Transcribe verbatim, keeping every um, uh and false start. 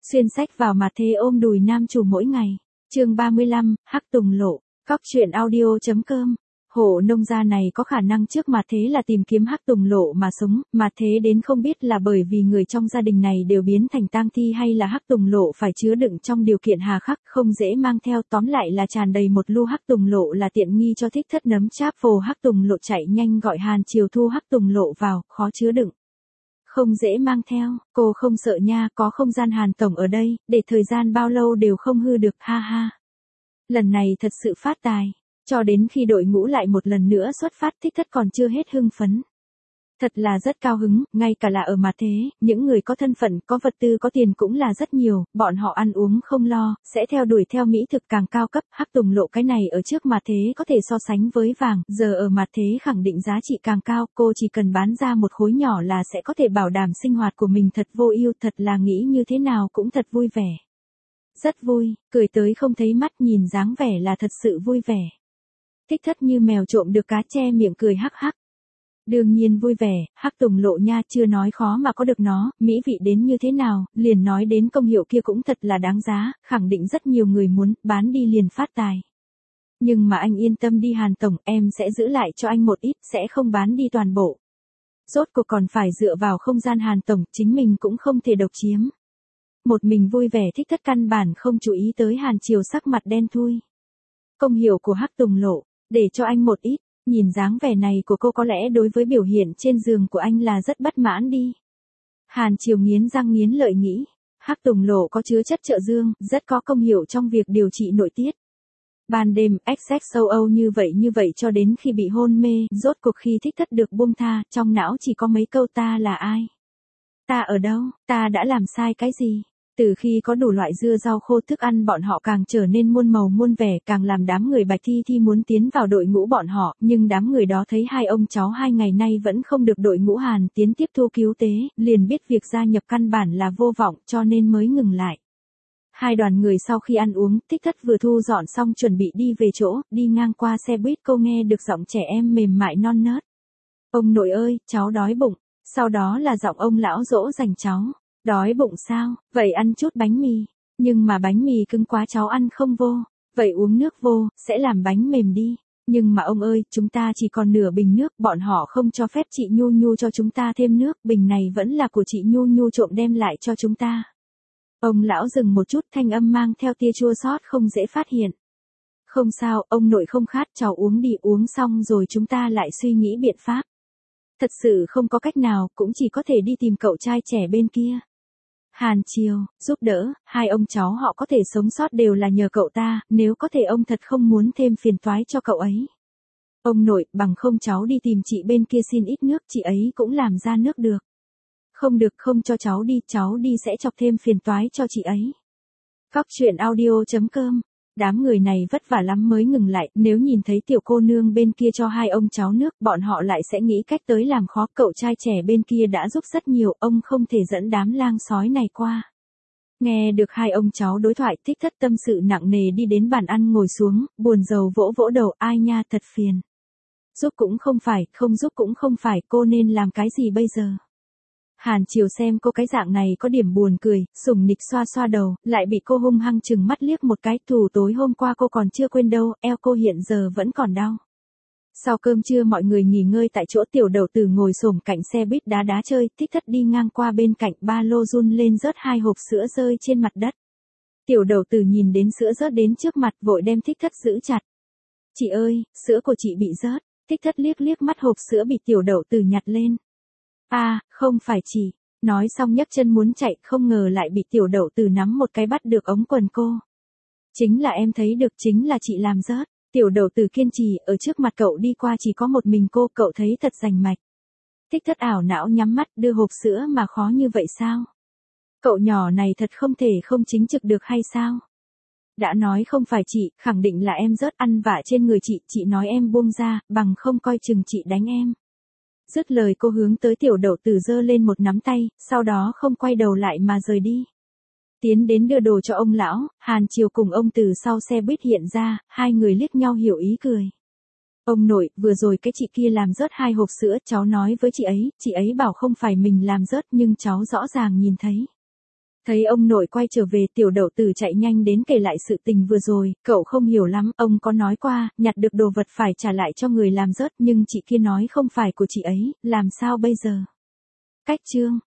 Xuyên sách vào mặt thế ôm đùi nam chủ mỗi ngày. Chương ba mươi lăm, Hắc Tùng Lộ. Cóc truyện audio chấm com. Hộ nông gia này có khả năng trước mặt thế là tìm kiếm Hắc Tùng Lộ mà sống, mà thế đến không biết là bởi vì người trong gia đình này đều biến thành tang thi hay là Hắc Tùng Lộ phải chứa đựng trong điều kiện hà khắc không dễ mang theo, tóm lại là tràn đầy một lu Hắc Tùng Lộ là tiện nghi cho thích thất nấm cháp phồ. Hắc Tùng Lộ chạy nhanh gọi Hàn Triều thu Hắc Tùng Lộ vào, khó chứa đựng. Không dễ mang theo, cô không sợ nha, có không gian Hàn tổng ở đây, để thời gian bao lâu đều không hư được, ha ha. Lần này thật sự phát tài, cho đến khi đội ngũ lại một lần nữa xuất phát thích thất còn chưa hết hưng phấn. Thật là rất cao hứng, ngay cả là ở mặt thế, những người có thân phận, có vật tư, có tiền cũng là rất nhiều, bọn họ ăn uống không lo, sẽ theo đuổi theo mỹ thực càng cao cấp. Hắc Tùng Lộ cái này ở trước mặt thế có thể so sánh với vàng, giờ ở mặt thế khẳng định giá trị càng cao, cô chỉ cần bán ra một khối nhỏ là sẽ có thể bảo đảm sinh hoạt của mình thật vô ưu, thật là nghĩ như thế nào cũng thật vui vẻ. Rất vui, cười tới không thấy mắt, nhìn dáng vẻ là thật sự vui vẻ. Thích thất như mèo trộm được cá, che miệng cười hắc hắc. Đương nhiên vui vẻ, Hắc Tùng Lộ nha, chưa nói khó mà có được nó, mỹ vị đến như thế nào, liền nói đến công hiệu kia cũng thật là đáng giá, khẳng định rất nhiều người muốn, bán đi liền phát tài. Nhưng mà anh yên tâm đi Hàn tổng, em sẽ giữ lại cho anh một ít, sẽ không bán đi toàn bộ. Rốt cuộc còn phải dựa vào không gian Hàn tổng, chính mình cũng không thể độc chiếm. Một mình vui vẻ thích thất căn bản không chú ý tới Hàn Triều sắc mặt đen thui. Công hiệu của Hắc Tùng Lộ, để cho anh một ít. Nhìn dáng vẻ này của cô có lẽ đối với biểu hiện trên giường của anh là rất bất mãn đi. Hàn Triều nghiến răng nghiến lợi nghĩ, Hắc Tùng Lộ có chứa chất trợ dương, rất có công hiệu trong việc điều trị nội tiết. Ban đêm, ích xích châu Âu như vậy như vậy cho đến khi bị hôn mê, rốt cuộc khi thích thất được buông tha, trong não chỉ có mấy câu ta là ai? Ta ở đâu? Ta đã làm sai cái gì? Từ khi có đủ loại dưa rau khô thức ăn bọn họ càng trở nên muôn màu muôn vẻ, càng làm đám người Bạch Thi Thi muốn tiến vào đội ngũ bọn họ, nhưng đám người đó thấy hai ông cháu hai ngày nay vẫn không được đội ngũ Hàn tiến tiếp thu cứu tế, liền biết việc gia nhập căn bản là vô vọng cho nên mới ngừng lại. Hai đoàn người sau khi ăn uống, thích thất vừa thu dọn xong chuẩn bị đi về chỗ, đi ngang qua xe buýt cô nghe được giọng trẻ em mềm mại non nớt. Ông nội ơi, cháu đói bụng, sau đó là giọng ông lão dỗ dành cháu. Đói bụng sao, vậy ăn chút bánh mì, nhưng mà bánh mì cứng quá cháu ăn không vô, vậy uống nước vô, sẽ làm bánh mềm đi. Nhưng mà ông ơi, chúng ta chỉ còn nửa bình nước, bọn họ không cho phép chị Nhu Nhu cho chúng ta thêm nước, bình này vẫn là của chị Nhu Nhu trộm đem lại cho chúng ta. Ông lão dừng một chút, thanh âm mang theo tia chua xót không dễ phát hiện. Không sao, ông nội không khát, cháu uống đi, uống xong rồi chúng ta lại suy nghĩ biện pháp. Thật sự không có cách nào, cũng chỉ có thể đi tìm cậu trai trẻ bên kia. Hàn Triều, giúp đỡ, hai ông cháu họ có thể sống sót đều là nhờ cậu ta, nếu có thể ông thật không muốn thêm phiền toái cho cậu ấy. Ông nội, bằng không cháu đi tìm chị bên kia xin ít nước, chị ấy cũng làm ra nước được. Không được, không cho cháu đi, cháu đi sẽ chọc thêm phiền toái cho chị ấy. Cóc truyện audio chấm com. Đám người này vất vả lắm mới ngừng lại, nếu nhìn thấy tiểu cô nương bên kia cho hai ông cháu nước, bọn họ lại sẽ nghĩ cách tới làm khó. Cậu trai trẻ bên kia đã giúp rất nhiều, ông không thể dẫn đám lang sói này qua. Nghe được hai ông cháu đối thoại, thích thất tâm sự nặng nề đi đến bàn ăn ngồi xuống, buồn rầu vỗ vỗ đầu, ai nha thật phiền. Giúp cũng không phải, không giúp cũng không phải, cô nên làm cái gì bây giờ? Hàn Triều xem cô cái dạng này có điểm buồn cười, sủng nịch xoa xoa đầu, lại bị cô hung hăng chừng mắt liếc một cái, thù tối hôm qua cô còn chưa quên đâu, eo cô hiện giờ vẫn còn đau. Sau cơm trưa mọi người nghỉ ngơi tại chỗ, tiểu đầu tử ngồi xổm cạnh xe buýt đá đá chơi, thích thất đi ngang qua bên cạnh, ba lô run lên rớt hai hộp sữa rơi trên mặt đất. Tiểu đầu tử nhìn đến sữa rớt đến trước mặt vội đem thích thất giữ chặt. Chị ơi, sữa của chị bị rớt, thích thất liếc liếc mắt hộp sữa bị tiểu đầu tử nhặt lên. À, không phải chị, nói xong nhấc chân muốn chạy, không ngờ lại bị tiểu đậu tử nắm một cái bắt được ống quần cô. Chính là em thấy được, chính là chị làm rớt, tiểu đậu tử kiên trì, ở trước mặt cậu đi qua chỉ có một mình cô, cậu thấy thật rành mạch. Thích thất ảo não nhắm mắt, đưa hộp sữa mà khó như vậy sao? Cậu nhỏ này thật không thể không chính trực được hay sao? Đã nói không phải chị, khẳng định là em rớt, ăn vạ trên người chị, chị nói em buông ra, bằng không coi chừng chị đánh em. Dứt lời cô hướng tới tiểu đậu tử giơ lên một nắm tay, sau đó không quay đầu lại mà rời đi. Tiến đến đưa đồ cho ông lão, Hàn Triều cùng ông từ sau xe buýt hiện ra, hai người liếc nhau hiểu ý cười. Ông nội, vừa rồi cái chị kia làm rớt hai hộp sữa, cháu nói với chị ấy, chị ấy bảo không phải mình làm rớt nhưng cháu rõ ràng nhìn thấy. Thấy ông nội quay trở về, Tiểu Đậu Tử chạy nhanh đến kể lại sự tình vừa rồi, cậu không hiểu lắm, ông có nói qua, nhặt được đồ vật phải trả lại cho người làm rớt, nhưng chị kia nói không phải của chị ấy, làm sao bây giờ? Cách chương